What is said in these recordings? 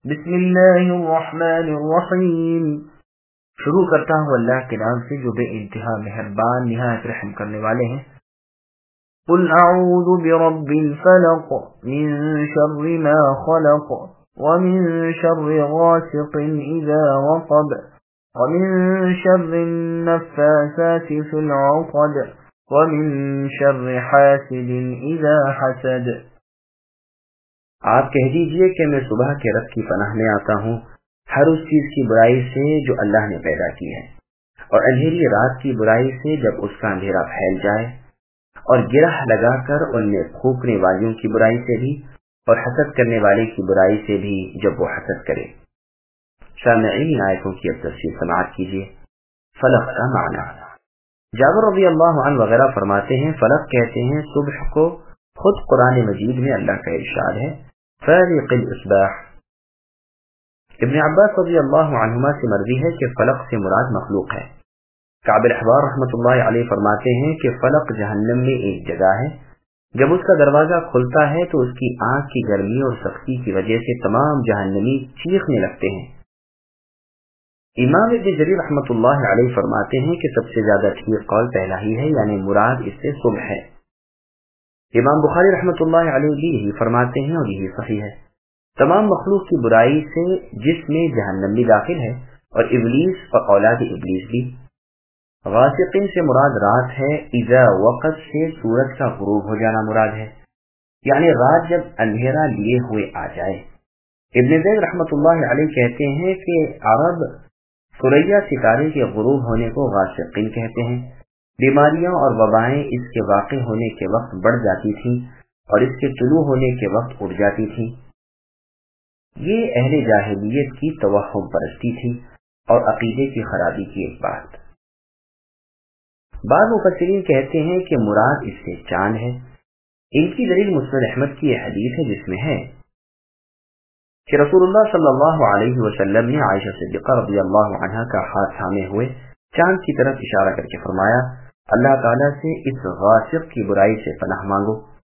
بسم اللہ الرحمن الرحیم. شروع کرتا ہوں اللہ کے نام سے جو بے انتہا مہربان نہایت رحم کرنے والے ہیں. قل اعوذ برب الفلق من شر ما خلق ومن شر غاسق اذا وقب ومن شر النفاثات في العقد ومن شر حاسد اذا حسد. آپ کہہ دیجئے کہ میں صبح کے رب کی پناہ میں آتا ہوں ہر اس چیز کی برائی سے جو اللہ نے پیدا کی ہے، اور اندھیری رات کی برائی سے جب اس کا اندھیرا پھیل جائے، اور گرہ لگا کر ان میں پھونکنے والیوں کی برائی سے بھی، اور حسد کرنے والے کی برائی سے بھی جب وہ حسد کرے. سامعین آیتوں کی اب تفصیل سماعت کیجیے. فلق کا معنی. جابر رضی اللہ عنہ وغیرہ فرماتے ہیں فلق کہتے ہیں صبح کو. خود قرآن مجید میں اللہ کا ارشاد ہے فالق الاصباح. ابن عباس رضی اللہ عنہما سے مروی ہے کہ فلق سے مراد مخلوق ہے. کعب الاحبار رحمۃ اللہ علیہ فرماتے ہیں کہ فلق جہنم میں ایک جگہ ہے، جب اس کا دروازہ کھلتا ہے تو اس کی آنکھ کی گرمی اور سختی کی وجہ سے تمام جہنمی چیخنے لگتے ہیں. امام ابن جریر رحمۃ اللہ علیہ فرماتے ہیں کہ سب سے زیادہ ٹھیک قول پہلا ہی ہے، یعنی مراد اس سے صبح ہے. امام بخاری رحمۃ اللہ علیہ بھی یہی فرماتے ہیں اور یہی صحیح ہے. تمام مخلوق کی برائی سے جس میں جہنم بھی داخل ہے اور ابلیس اور اولاد ابلیس بھی. غاسقین سے مراد رات ہے. اذا وقت سے سورج کا غروب ہو جانا مراد ہے، یعنی رات جب اندھیرا لیے ہوئے آ جائے. ابن زید رحمۃ اللہ علیہ کہتے ہیں کہ عرب ثریا ستارے کے غروب ہونے کو غاسقین کہتے ہیں. بیماریاں اور وبائیں اس کے واقع ہونے کے وقت بڑھ جاتی تھیں اور اس کے طلوع ہونے کے وقت اٹھ جاتی تھیں. یہ اہل جاہلیت کی توہم پرستی تھی اور عقیدے کی خرابی کی ایک بات. بعض مفسرین کہتے ہیں کہ مراد اس سے چاند ہے. ان کی دلیل مسند احمد کی یہ حدیث ہے جس میں ہے کہ رسول اللہ صلی اللہ علیہ وسلم نے عائشہ صدیقہ رضی اللہ عنہا کا ہاتھ تھامے ہوئے چاند کی طرف اشارہ کر کے فرمایا اللہ تعالیٰ سے اس غاسق کی برائی سے پناہ مانگو.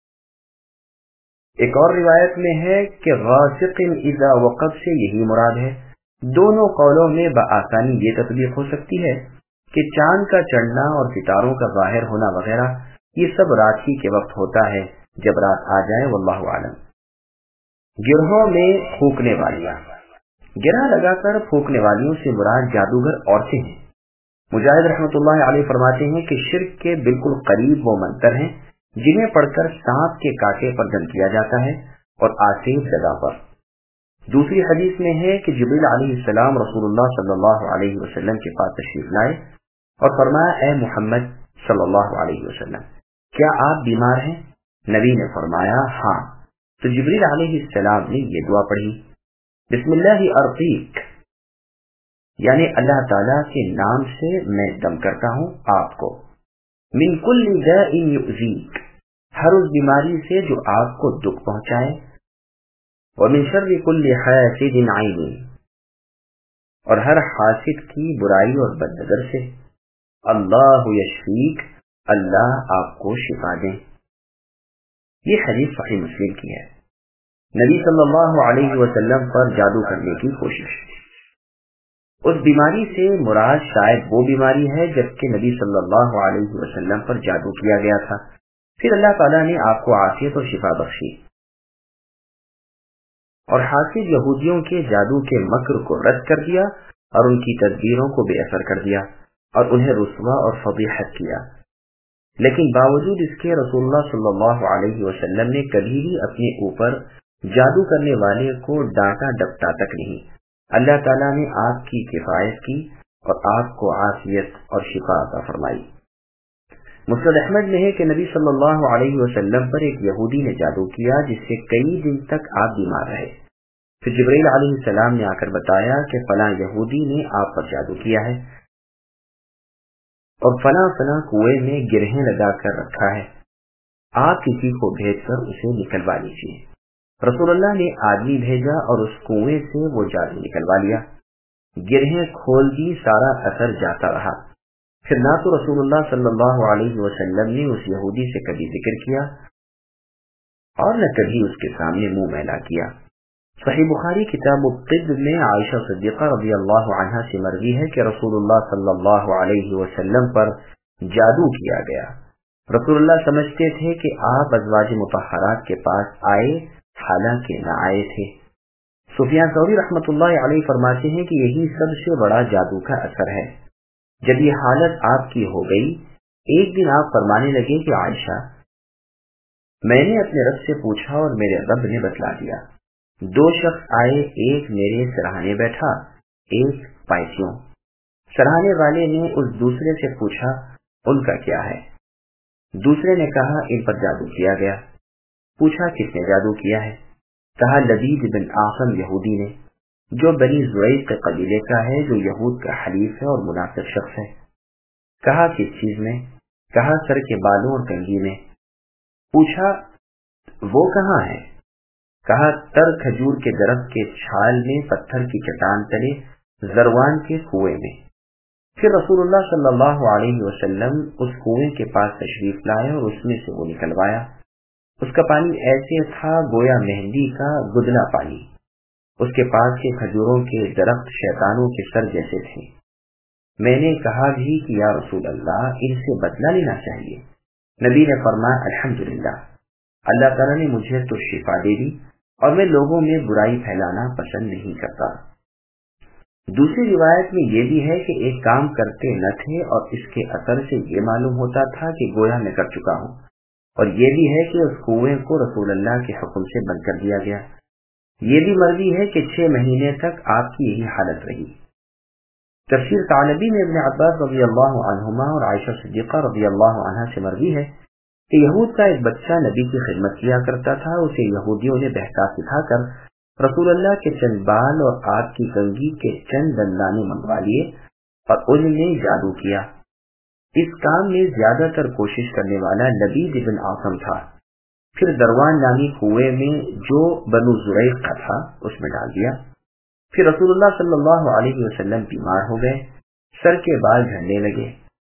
ایک اور روایت میں ہے کہ غاسق اذا وقب سے یہی مراد ہے. دونوں قولوں میں بآسانی یہ تطبیق ہو سکتی ہے کہ چاند کا چڑھنا اور ستاروں کا ظاہر ہونا وغیرہ یہ سب رات ہی کے وقت ہوتا ہے جب رات آ جائے. واللہ عالم. گرہوں میں پھونکنے والیاں. گرہ لگا کر پھونکنے والیوں سے مراد جادوگر عورتیں ہیں. مجاہد رحمۃ اللہ علیہ فرماتے ہیں کہ شرک کے بالکل قریب وہ منتر ہیں جنہیں پڑھ کر سانپ کے کاٹے پر دم کیا جاتا ہے اور آسیب جگہ پر. دوسری حدیث میں ہے کہ جبریل علیہ السلام رسول اللہ صلی اللہ علیہ وسلم کے پاس تشریف لائے اور فرمایا اے محمد صلی اللہ علیہ وسلم کیا آپ بیمار ہیں؟ نبی نے فرمایا ہاں. تو جبریل علیہ السلام نے یہ دعا پڑھی بسم اللہ ارقیک، یعنی اللہ تعالیٰ کے نام سے میں دم کرتا ہوں آپ کو. من کل داء یؤذیک، ہر اس بیماری سے جو آپ کو دکھ پہنچائے. ومن شر کل حاسد عین، اور ہر حاسد کی برائی اور بد نظر سے. اللہ یشفیک، اللہ آپ کو شفا دیں. یہ حدیث صحیح مسلم کی ہے. نبی صلی اللہ علیہ وسلم پر جادو کرنے کی کوشش. اس بیماری سے مراد شاید وہ بیماری ہے جبکہ نبی صلی اللہ علیہ وسلم پر جادو کیا گیا تھا، پھر اللہ تعالیٰ نے آپ کو عافیت اور شفا بخشی. اور حاسد یہودیوں کے جادو کے مکر کو رد کر دیا اور ان کی تدبیروں کو بے اثر کر دیا اور انہیں رسوا اور فضیحت کیا. لیکن باوجود اس کے رسول اللہ صلی اللہ علیہ وسلم نے کبھی بھی اپنے اوپر جادو کرنے والے کو ڈانٹا ڈپٹا تک نہیں. اللہ تعالیٰ نے آپ کی کفایت کی اور آپ کو عافیت اور شفا عطا فرمائی. مسند احمد میں ہے کہ نبی صلی اللہ علیہ وسلم پر ایک یہودی نے جادو کیا جس سے کئی دن تک آپ بیمار رہے. پھر جبرائیل علیہ السلام نے آ کر بتایا کہ فلاں یہودی نے آپ پر جادو کیا ہے اور فلاں فلاں کنویں میں گرہیں لگا کر رکھا ہے، آپ کسی کو بھیج کر اسے نکلوا لیجیے. رسول اللہ نے آدمی بھیجا اور اس کنویں سے وہ جادو نکلوا لیا. گرہیں کھول دی، سارا اثر جاتا رہا. پھر نہ تو رسول اللہ صلی اللہ علیہ وسلم نے اس یہودی سے کبھی ذکر کیا اور نہ کبھی اس کے سامنے منہ میلا کیا. صحیح بخاری کتاب الطب میں عائشہ صدیقہ رضی اللہ عنہا سے مروی ہے کہ رسول اللہ صلی اللہ علیہ وسلم پر جادو کیا گیا. رسول اللہ سمجھتے تھے کہ آپ ازواج مطہرات کے پاس آئے، حالانکہ نہ آئے تھے. سفیان ثوری رحمۃ اللہ علیہ فرماتے ہیں کہ یہی سب سے بڑا جادو کا اثر ہے. جب یہ حالت آپ کی ہو گئی، ایک دن آپ فرمانے لگے کہ عائشہ، میں نے اپنے رب سے پوچھا اور میرے رب نے بتلا دیا. 2 شخص آئے، ایک میرے سرہانے بیٹھا، ایک پائسیوں. سرہانے والے نے اس دوسرے سے پوچھا ان کا کیا ہے؟ دوسرے نے کہا ان پر جادو کیا گیا. پوچھا کس نے جادو کیا ہے؟ کہا لبید بن عاصم یہودی نے، جو بنی زریق کے قبیلے کا ہے، جو یہود کا حلیف ہے اور منافق شخص ہے. کہا کس چیز میں؟ کہا سر کے بالوں اور کنگھی میں. پوچھا وہ کہاں ہے؟ کہا تر کھجور کے درخت کے چھال میں، پتھر کی چٹان تلے، زروان کے کنویں میں. پھر رسول اللہ صلی اللہ علیہ وسلم اس کنویں کے پاس تشریف لائے اور اس میں سے وہ نکلوایا. اس کا پانی ایسے تھا گویا مہندی کا گدلا پانی. اس کے پاس کے کھجوروں کے درخت شیطانوں کے سر جیسے تھے. میں نے کہا بھی کہ یا رسول اللہ، ان سے بدلہ لینا چاہیے. نبی نے فرمایا الحمدللہ، اللہ تعالیٰ نے مجھے تو شفا دے دی اور میں لوگوں میں برائی پھیلانا پسند نہیں کرتا. دوسری روایت میں یہ بھی ہے کہ ایک کام کرتے نہ تھے اور اس کے اثر سے یہ معلوم ہوتا تھا کہ گویا میں کر چکا ہوں. اور یہ بھی ہے کہ اس کنویں کو رسول اللہ کے حکم سے بند کر دیا گیا. یہ بھی مروی ہے کہ 6 مہینے تک آپ کی یہی حالت رہی. تفسیر ثعلبی میں ابن عباس رضی اللہ عنہما اور عائشہ صدیقہ رضی اللہ عنہا سے مروی ہے کہ یہود کا ایک بچہ نبی کی خدمت کیا کرتا تھا. اسے یہودیوں نے بہکا سکھا کر رسول اللہ کے چند بال اور آپ کی کنگھی کے چند دندانے منگوا لیے اور ان میں جادو کیا. اس کام میں زیادہ تر کوشش کرنے والا لبید بن عاصم تھا. پھر دروان نامی کنویں میں جو بنو زریق کا تھا اس میں ڈال دیا. پھر رسول اللہ صلی اللہ علیہ وسلم بیمار ہو گئے، سر کے بال جھڑنے لگے.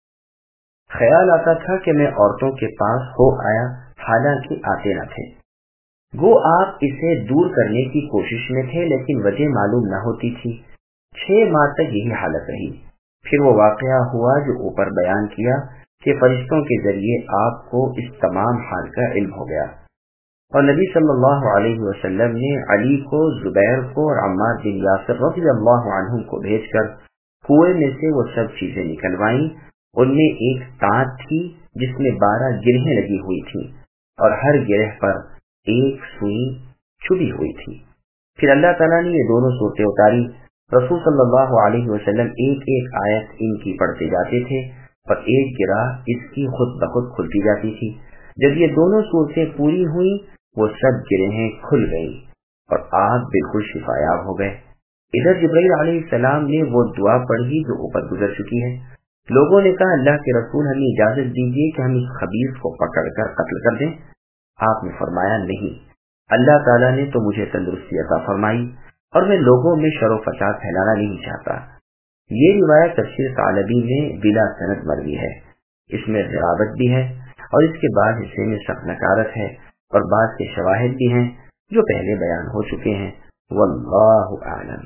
خیال آتا تھا کہ میں عورتوں کے پاس ہو آیا، حالانکہ آتے نہ تھے. گو آپ اسے دور کرنے کی کوشش میں تھے، لیکن وجہ معلوم نہ ہوتی تھی. 6 ماہ تک یہی حالت رہی. پھر وہ واقعہ ہوا جو اوپر بیان کیا کہ فرشتوں کے ذریعے آپ کو اس تمام حال کا علم ہو گیا، اور نبی صلی اللہ علیہ وسلم نے علی کو، زبیر کو اور عمار بن یاسر رضی اللہ عنہم کو بھیج کر کنویں میں سے وہ سب چیزیں نکلوائیں. ان میں ایک تانت تھی جس میں 12 گرہیں لگی ہوئی تھیں اور ہر گرہ پر ایک سوئی چھپی ہوئی تھی. پھر اللہ تعالیٰ نے یہ دونوں صورتیں اتاری. رسول صلی اللہ علیہ وسلم ایک ایک آیت ان کی پڑھتے جاتے تھے اور ایک گرہ اس کی خود بخود کھلتی جاتی تھی. جب یہ دونوں صورتیں پوری ہوئیں، وہ سب گرہیں کھل گئی اور آپ بالکل شفایاب ہو گئے. ادھر جبرائیل علیہ السلام نے وہ دعا پڑھی جو اوپر گزر چکی ہے. لوگوں نے کہا اللہ کے رسول ہمیں اجازت دیجیے کہ ہم اس خبیث کو پکڑ کر قتل کر دیں. آپ نے فرمایا نہیں، اللہ تعالیٰ نے تو مجھے تندرستی عطا فرمائی اور میں لوگوں میں شر و فساد پھیلانا نہیں چاہتا. یہ روایت تفسیر ثعلبی میں بلا سند مروی ہے. اس میں غرابت بھی ہے اور اس کے بعد حصے میں سخت نکارت ہے اور بعض کے شواہد بھی ہیں جو پہلے بیان ہو چکے ہیں. واللہ اعلم.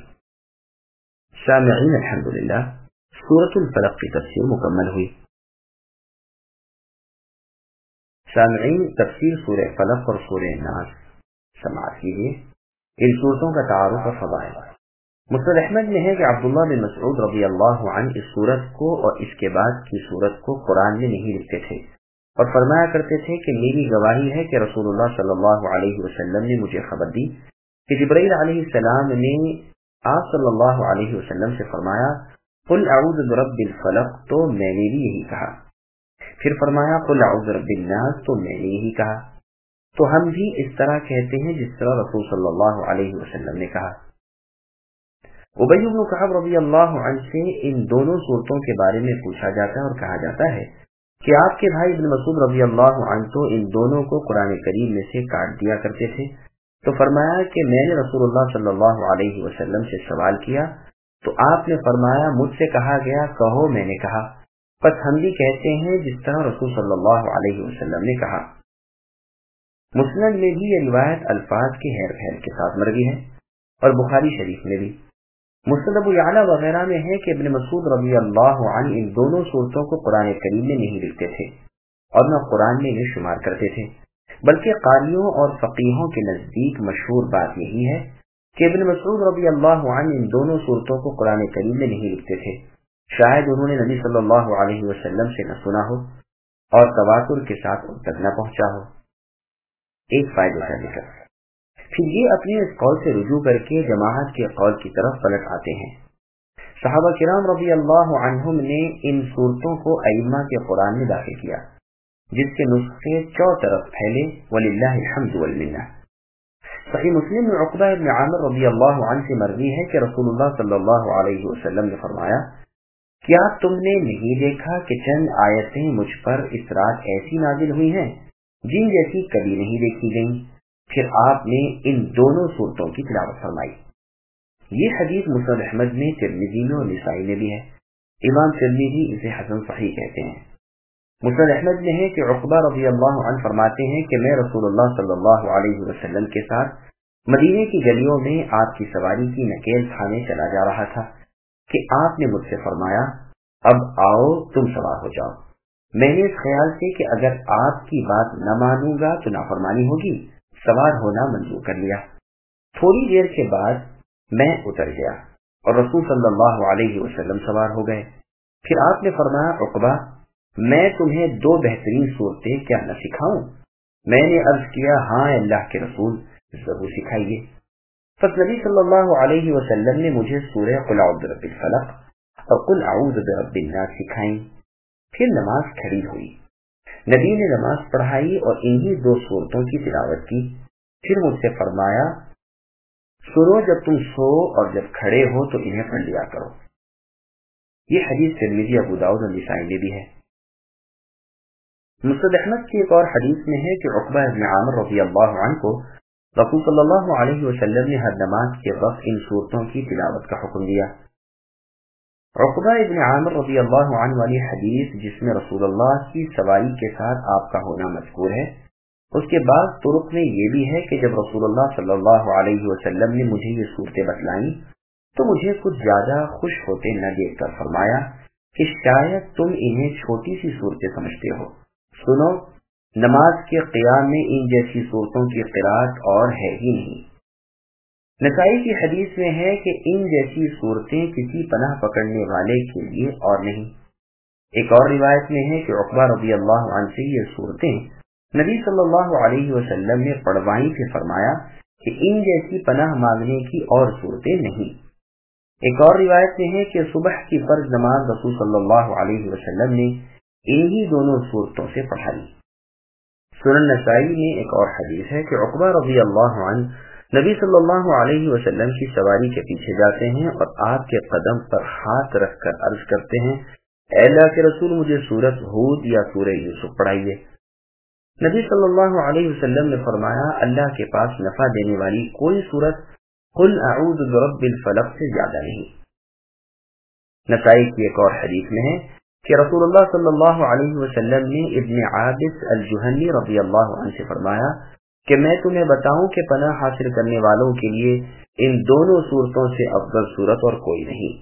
سامعین الحمدللہ، سورۃ الفلق کی تفسیر مکمل ہوئی. سامعین، تفسیر سورہ فلق اور سورہ ناس سماعت کیجیے. ان صورتوں کا تعارف اور فضائل. مسند احمد میں ہے کہ عبداللہ بن مسعود رضی اللہ عنہ اس سورت کو اور اس کے بعد کی سورت کو قرآن میں نہیں لکھتے تھے اور فرمایا کرتے تھے کہ میری گواہی ہے کہ رسول اللہ صلی اللہ علیہ وسلم نے مجھے خبر دی کہ جبرائیل علیہ السلام نے آپ صلی اللہ علیہ وسلم سے فرمایا قل اعوذ برب الفلق، تو میں نے بھی یہی کہا. پھر فرمایا قل اعوذ برب الناس، تو میں نے یہی کہا. تو ہم بھی اس طرح کہتے ہیں جس طرح رسول صلی اللہ علیہ وسلم نے کہا. ابی بن کعب رضی اللہ عنہ سے ان دونوں صورتوں کے بارے میں پوچھا جاتا ہے اور کہا جاتا ہے کہ آپ کے بھائی ابن مسعود رضی اللہ عنہ تو ان دونوں کو قرآن کریم میں سے کاٹ دیا کرتے تھے. تو فرمایا کہ میں نے رسول اللہ صلی اللہ علیہ وسلم سے سوال کیا تو آپ نے فرمایا مجھ سے کہا گیا کہو میں نے کہا، بس ہم بھی کہتے ہیں جس طرح رسول صلی اللہ علیہ وسلم نے کہا. مسند میں بھی یہ روایت الفاظ کے ہیر پھیر کے ساتھ مروی ہے. اور بخاری شریف میں بھی۔ مسند ابو یعلا وغیرہ میں ہے کہ ابن مسعود رضی اللہ عنہ ان دونوں صورتوں کو قرآن کریم میں نہیں لکھتے تھے اور نہ قرآن میں انہیں شمار کرتے تھے، بلکہ قاریوں اور فقیہوں کے نزدیک مشہور بات یہی ہے کہ ابن مسعود رضی اللہ عنہ ان دونوں صورتوں کو قرآن کریم میں نہیں لکھتے تھے، شاید انہوں نے نبی صلی اللہ علیہ وسلم سے نہ سنا ہو اور تواتر کے ساتھ ان تک نہ پہنچا ہو۔ ایک فائدے کا ذکر، پھر یہ اپنے اس قول سے رجوع کر کے جماعت کے قول کی طرف پلٹ آتے ہیں۔ صحابہ کرام رضی اللہ عنہم نے ان صورتوں کو ائمہ کے قرآن میں داخل کیا، جس کے نسخے چوطرف پھیلے، وللہ الحمد والمنہ۔ صحیح مسلم میں عقبہ ابن عامر رضی اللہ عنہ سے مروی ہے کہ رسول اللہ صلی اللہ علیہ وسلم نے فرمایا، کیا تم نے نہیں دیکھا کہ چند آیتیں مجھ پر اس رات ایسی نازل ہوئی ہیں جن جیسی کبھی نہیں دیکھی گئیں؟ پھر آپ نے ان دونوں صورتوں کی تلاوت فرمائی۔ یہ حدیث مسند احمد میں، ترمذی میں اور نسائی میں بھی ہے۔ امام ترمذی اسے حسن صحیح کہتے ہیں۔ مسند احمد میں ہے کہ عقبہ رضی اللہ عنہ فرماتے ہیں کہ میں رسول اللہ صلی اللہ علیہ وسلم کے ساتھ مدینے کی گلیوں میں آپ کی سواری کی نکیل کھانے چلا جا رہا تھا کہ آپ نے مجھ سے فرمایا، اب آؤ تم سوار ہو جاؤ۔ میں نے اس خیال سے کہ اگر آپ کی بات نہ مانوں گا تو نافرمانی ہوگی، سوار ہونا منظور کر لیا۔ تھوڑی دیر کے بعد میں اتر گیا اور رسول صلی اللہ علیہ وسلم سوار ہو گئے۔ پھر آپ نے فرمایا، عقبہ میں تمہیں دو بہترین صورتیں کیا نہ سکھاؤں؟ میں نے عرض کیا، ہاں اللہ کے رسول، ضرور سکھائیے۔ پس نبی صلی اللہ علیہ وسلم نے مجھے سورہ قل اعوذ برب الفلق اور قل اعوذ برب الناس سکھائیں۔ پھر نماز کھڑی ہوئی، نبی نے نماز پڑھائی اور انہی دو صورتوں کی تلاوت کی۔ پھر مجھ سے فرمایا، سنو جب تم سو اور جب کھڑے ہو تو انہیں پڑھ لیا کرو۔ یہ حدیث ترمذی، ابو داؤد اور نسائی میں بھی ہے۔ مسند احمد کی ایک اور حدیث میں ہے کہ عقبہ ابن عامر رضی اللہ عنہ کو رسول صلی اللہ علیہ وسلم نے ہر نماز کے وقت ان صورتوں کی تلاوت کا حکم دیا۔ عقبہ ابن عامر رضی اللہ عنہ والی حدیث جس میں رسول اللہ کی سواری کے ساتھ آپ کا ہونا مذکور ہے، اس کے بعد طرق میں یہ بھی ہے کہ جب رسول اللہ صلی اللہ علیہ وسلم نے مجھے یہ صورتیں بتلائیں تو مجھے کچھ زیادہ خوش ہوتے نہ دیکھ کر فرمایا کہ شاید تم انہیں چھوٹی سی صورتیں سمجھتے ہو، سنو نماز کے قیام میں ان جیسی صورتوں کی قرات اور ہے ہی نہیں۔ نسائی کی حدیث میں ہے کہ ان جیسی صورتیں کسی پناہ پکڑنے والے کے لیے اور نہیں۔ ایک اور روایت میں ہے کہ عقبہ رضی اللہ عنہ سے یہ صورتیں نبی صلی اللہ علیہ وسلم نے پڑھوائیں، پھر فرمایا کہ ان جیسی پناہ مانگنے کی اور صورتیں نہیں۔ ایک اور روایت میں ہے کہ صبح کی فرض نماز رسول صلی اللہ علیہ وسلم نے انہی دونوں صورتوں سے پڑھائی۔ سنن نسائی میں ایک اور حدیث ہے کہ عقبہ رضی اللہ عنہ نبی صلی اللہ علیہ وسلم کی سواری کے پیچھے جاتے ہیں اور آپ کے قدم پر ہاتھ رکھ کر عرض کرتے ہیں، اے اللہ کے رسول مجھے سورۃ ہود یا سورہ یوسف پڑھائیے۔ نبی صلی اللہ علیہ وسلم نے فرمایا، اللہ کے پاس نفع دینے والی کوئی سورت قل اعوذ برب الفلق سے زیادہ نہیں۔ نسائی کی ایک اور حدیث میں ہے کہ رسول اللہ صلی اللہ علیہ وسلم نے ابن عابس الجہنی رضی اللہ عنہ سے فرمایا کہ میں تمہیں بتاؤں کہ پناہ حاصل کرنے والوں کے لیے ان دونوں صورتوں سے افضل صورت اور کوئی نہیں۔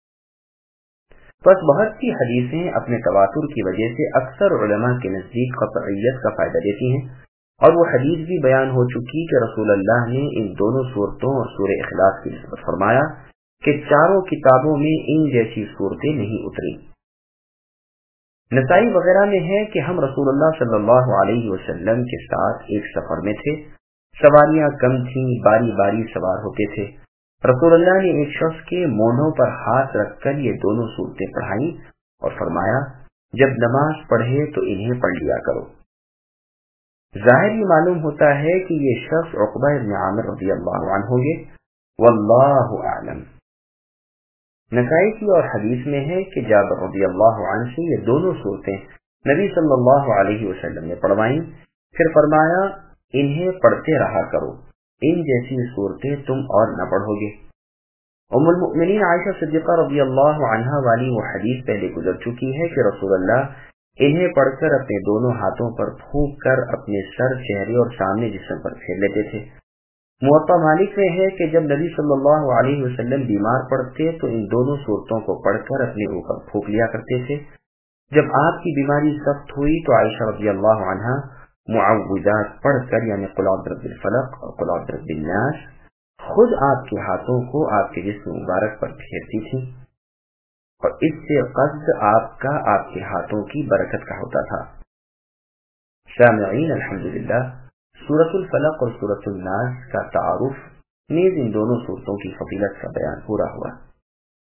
بس بہت سی حدیثیں اپنے تواتر کی وجہ سے اکثر علماء کے نزدیک قطعیت کا فائدہ دیتی ہیں، اور وہ حدیث بھی بیان ہو چکی کہ رسول اللہ نے ان دونوں صورتوں اور سورہ اخلاص کی نسبت فرمایا کہ چاروں کتابوں میں ان جیسی صورتیں نہیں اتری۔ نسائی وغیرہ میں ہے کہ ہم رسول اللہ صلی اللہ علیہ وسلم کے ساتھ ایک سفر میں تھے، سواریاں کم تھیں، باری باری سوار ہوتے تھے۔ رسول اللہ نے ایک شخص کے مونڈھوں پر ہاتھ رکھ کر یہ دونوں صورتیں پڑھائیں اور فرمایا، جب نماز پڑھے تو انہیں پڑھ لیا کرو۔ ظاہر یہ معلوم ہوتا ہے کہ یہ شخص عقبہ بن عامر رضی اللہ عنہ ہوں گے، واللہ اعلم۔ نسائی کی اور حدیث میں ہے کہ جابر رضی اللہ عنہ سے یہ دونوں صورتیں نبی صلی اللہ علیہ وسلم نے پڑھوائیں، پھر فرمایا انہیں پڑھتے رہا کرو، ان جیسی صورتیں تم اور نہ پڑھو گے۔ ام المؤمنین عائشہ صدیقہ رضی اللہ عنہا والی وہ حدیث پہلے گزر چکی ہے کہ رسول اللہ انہیں پڑھ کر اپنے دونوں ہاتھوں پر پھونک کر اپنے سر، چہرے اور سامنے جسم پر پھیر لیتے تھے۔ موطا مالک میں ہے کہ جب نبی صلی اللہ علیہ وسلم بیمار پڑتے تو ان دونوں صورتوں کو پڑھ کر اپنے اوپر پھونک لیا کرتے تھے۔ جب آپ کی بیماری سخت ہوئی تو عائشہ رضی اللہ عنہا معوذات پڑھ کر یعنی قل اعوذ برب الفلق اور قل اعوذ برب الناس خود آپ کے ہاتھوں کو آپ کے جسم مبارک پر پھیرتی تھی، اور اس سے قصد آپ کا آپ کے ہاتھوں کی برکت کا ہوتا تھا۔ سامعین، الحمدللہ سورۃ الفلق اور سورۃ الناس کا تعارف نیز ان دونوں صورتوں کی فضیلت کا بیان پورا ہوا۔